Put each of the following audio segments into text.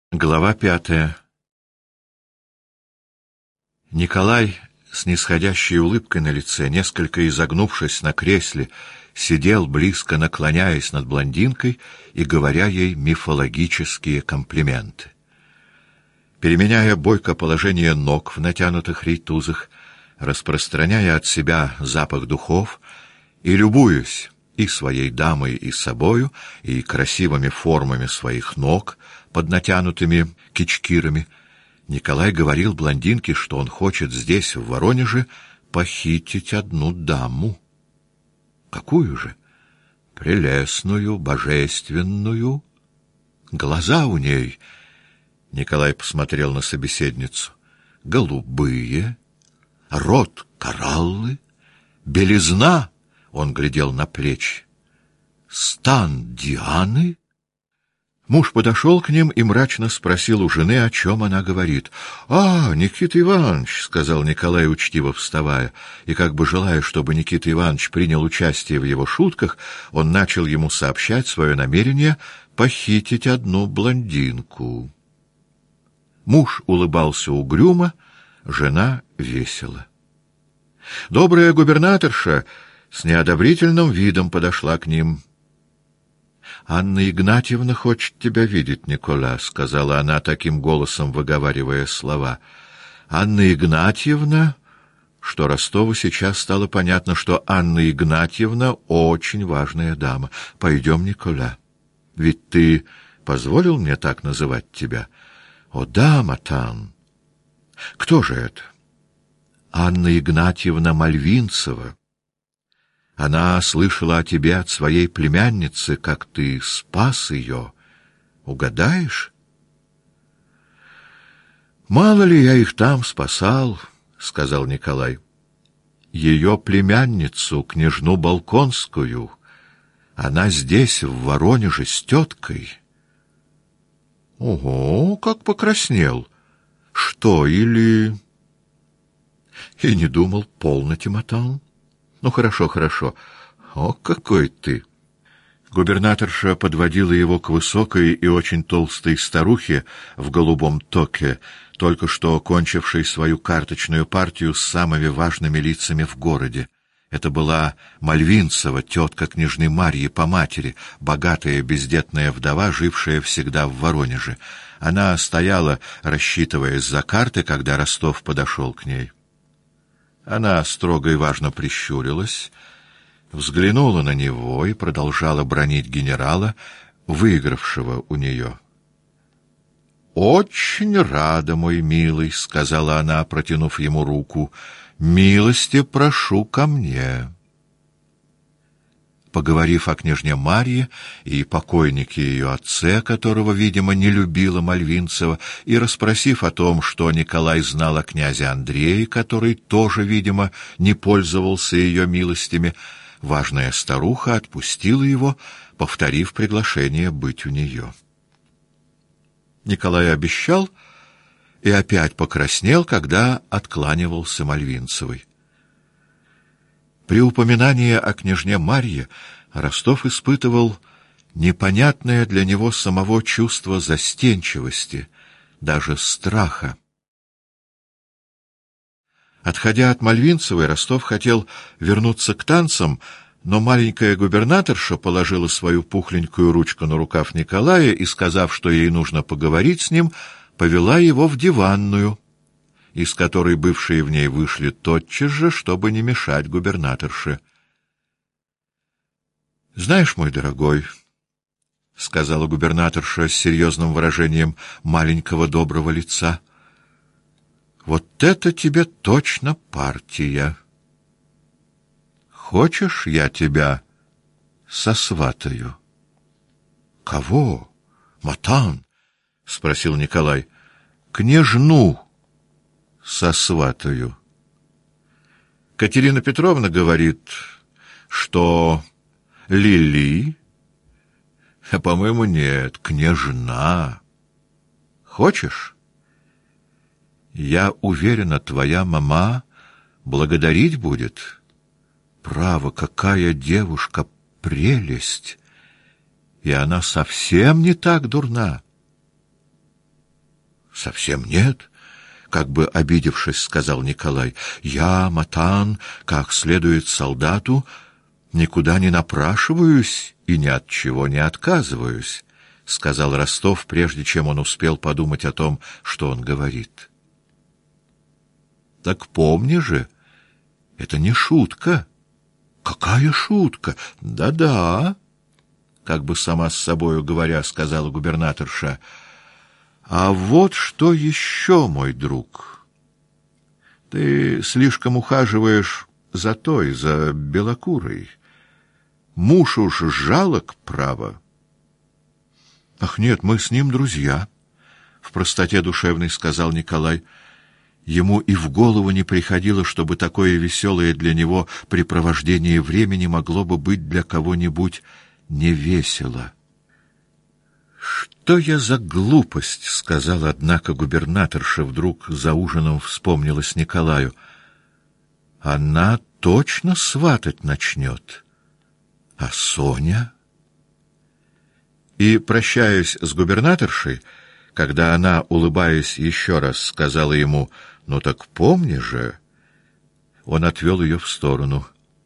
Глава 5. Николай с нисходящей улыбкой на лице, несколько изогнувшись на кресле, сидел, близко наклоняясь над блондинкой и говоря ей мифологические комплименты. Переменяя бойко положение ног в натянутых рейтузах, распространяя от себя запах духов и любуясь и своей дамой, и собою, и красивыми формами своих ног под натянутыми кичкирами, Николай говорил блондинке, что он хочет здесь, в Воронеже, похитить одну даму. Какую же? Прелестную, божественную. Глаза у ней, Николай посмотрел на собеседницу, голубые, рот кораллы, белизна, он глядел на плечи, стан Дианы. Муж подошел к ним и мрачно спросил у жены, о чем она говорит. — А, Никита Иванович, — сказал Николай, учтиво вставая, и как бы желая, чтобы Никита Иванович принял участие в его шутках, он начал ему сообщать свое намерение похитить одну блондинку. Муж улыбался угрюмо, жена весело. Добрая губернаторша с неодобрительным видом подошла к ним. — Анна Игнатьевна хочет тебя видеть, Никола, — сказала она таким голосом, выговаривая слова. Анна Игнатьевна, что Ростову сейчас стало понятно, что Анна Игнатьевна очень важная дама. Пойдем, Никола. Ведь ты позволил мне так называть тебя? О да, Матан. Кто же это? Анна Игнатьевна Мальвинцева. Она слышала о тебе от своей племянницы, как ты спас ее. Угадаешь? Мало ли я их там спасал, — сказал Николай. Ее племянницу, княжну Балконскую, она здесь, в Воронеже, с теткой. Ого, как покраснел! Что, или... И не думал, полно, Тимотан. Ну, хорошо, хорошо. О, какой ты! Губернаторша подводила его к высокой и очень толстой старухе в голубом токе, только что кончившей свою карточную партию с самыми важными лицами в городе. Это была Мальвинцева, тетка княжны Марьи по матери, богатая бездетная вдова, жившая всегда в Воронеже. Она стояла, рассчитываясь за карты, когда Ростов подошел к ней. Она строго и важно прищурилась, взглянула на него и продолжала бранить генерала, выигравшего у нее. — Очень рада, мой милый, — сказала она, протянув ему руку, — милости прошу ко мне. Поговорив о княжне Марье и покойнике ее отце, которого, видимо, не любила Мальвинцева, и расспросив о том, что Николай знал о князе Андрее, который тоже, видимо, не пользовался ее милостями, важная старуха отпустила его, повторив приглашение быть у нее. Николай обещал и опять покраснел, когда откланивался Мальвинцевой. При упоминании о княжне Марье Ростов испытывал непонятное для него самого чувство застенчивости, даже страха. Отходя от Мальвинцевой, Ростов хотел вернуться к танцам, но маленькая губернаторша положила свою пухленькую ручку на рукав Николая и, сказав, что ей нужно поговорить с ним, повела его в диванную, из которой бывшие в ней вышли тотчас же, чтобы не мешать губернаторше. — Знаешь, мой дорогой, — сказала губернаторша с серьезным выражением маленького доброго лица, — вот это тебе точно партия. Хочешь, я тебя сосватаю? — Кого? Матан? — спросил Николай. — Княжну сосватаю. Катерина Петровна говорит, что Лили, а, по-моему, нет, княжна. Хочешь? Я уверена, твоя мама благодарить будет. Право, какая девушка, прелесть! И она совсем не так дурна. Совсем нет, как бы обидевшись, сказал Николай. Я, Матан, как следует солдату, никуда не напрашиваюсь и ни от чего не отказываюсь, сказал Ростов, прежде чем он успел подумать о том, что он говорит. Так помни же, это не шутка. Какая шутка? Да-да, как бы сама с собою говоря, сказала губернаторша. А вот что еще, мой друг. Ты слишком ухаживаешь за той, за белокурой. Муж уж жалок, право. Ах, нет, мы с ним друзья, в простоте душевной сказал Николай. Ему и в голову не приходило, чтобы такое веселое для него препровождение времени могло бы быть для кого-нибудь невесело. «Что я за глупость?» — сказал, однако, губернаторша вдруг за ужином вспомнилась Николаю. «Она точно сватать начнет. А Соня?» И, прощаясь с губернаторшей, когда она, улыбаясь еще раз, сказала ему: «Ну так помни же», он отвел ее в сторону.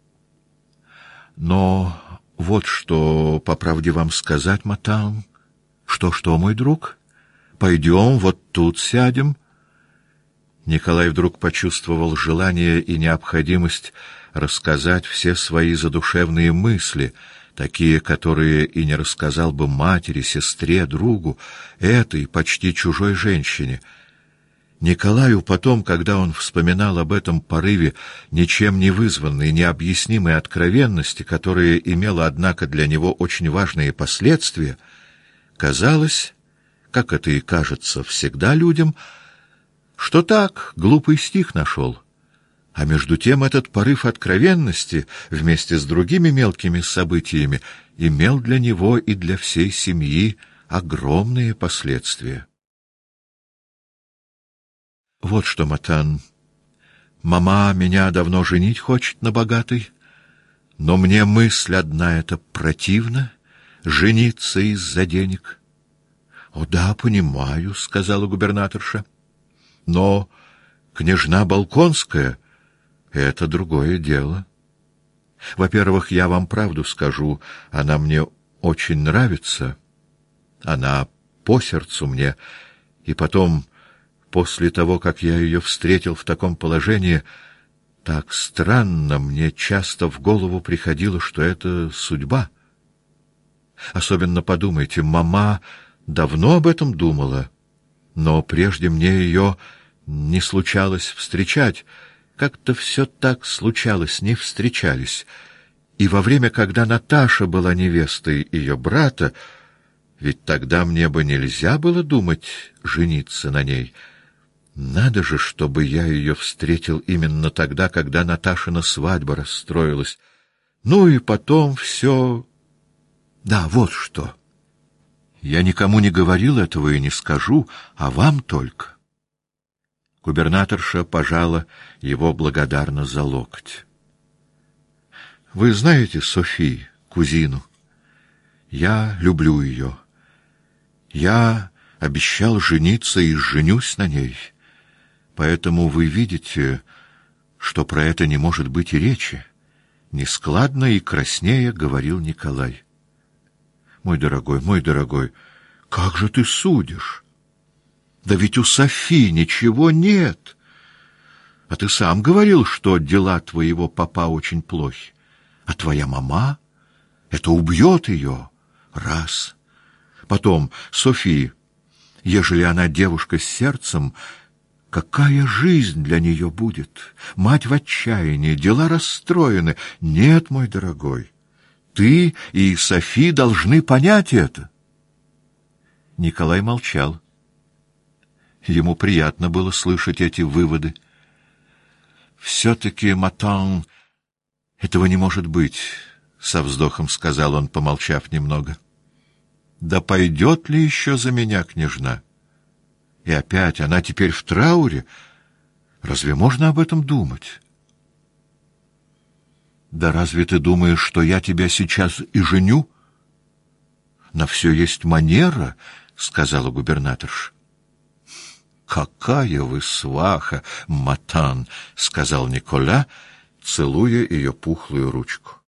«Но вот что, по правде вам сказать, Матан...» «Что, мой друг? Пойдем, вот тут сядем». Николай вдруг почувствовал желание и необходимость рассказать все свои задушевные мысли, такие, которые и не рассказал бы матери, сестре, другу, этой почти чужой женщине. Николаю потом, когда он вспоминал об этом порыве ничем не вызванной, необъяснимой откровенности, которая имела, однако, для него очень важные последствия, казалось, как это и кажется всегда людям, что так, глупый стих нашел. А между тем этот порыв откровенности, вместе с другими мелкими событиями, имел для него и для всей семьи огромные последствия. Вот что, Матан, мама меня давно женить хочет на богатой, но мне мысль одна эта противна — жениться из-за денег. — О да, понимаю, — сказала губернаторша. — Но княжна Болконская — это другое дело. Во-первых, я вам правду скажу, она мне очень нравится. Она по сердцу мне. И потом, после того, как я ее встретил в таком положении, так странно мне часто в голову приходило, что это судьба. Особенно подумайте, мама давно об этом думала, но прежде мне ее не случалось встречать. Как-то все так случалось, не встречались. И во время, когда Наташа была невестой ее брата, ведь тогда мне бы нельзя было думать жениться на ней. Надо же, чтобы я ее встретил именно тогда, когда Наташина свадьба расстроилась. Ну и потом все... Да, вот что. Я никому не говорил этого и не скажу, а вам только. Губернаторша пожала его благодарно за локоть. Вы знаете Софи, кузину? Я люблю ее. Я обещал жениться и женюсь на ней. Поэтому вы видите, что про это не может быть и речи. Нескладно и краснея говорил Николай. Мой дорогой, как же ты судишь? Да ведь у Софи ничего нет. А ты сам говорил, что дела твоего папа очень плохи. А твоя мама? Это убьет ее. Раз. Потом, Софи, ежели она девушка с сердцем, какая жизнь для нее будет? Мать в отчаянии, дела расстроены. Нет, мой дорогой. Ты и Софи должны понять это. Николай молчал. Ему приятно было слышать эти выводы. «Все-таки, Матан, этого не может быть», — со вздохом сказал он, помолчав немного. «Да пойдет ли еще за меня княжна? И опять она теперь в трауре. Разве можно об этом думать?» «Да разве ты думаешь, что я тебя сейчас и женю?» «На все есть манера», — сказала губернаторша. какая вы сваха, Матан!» — сказал Николя, целуя ее пухлую ручку.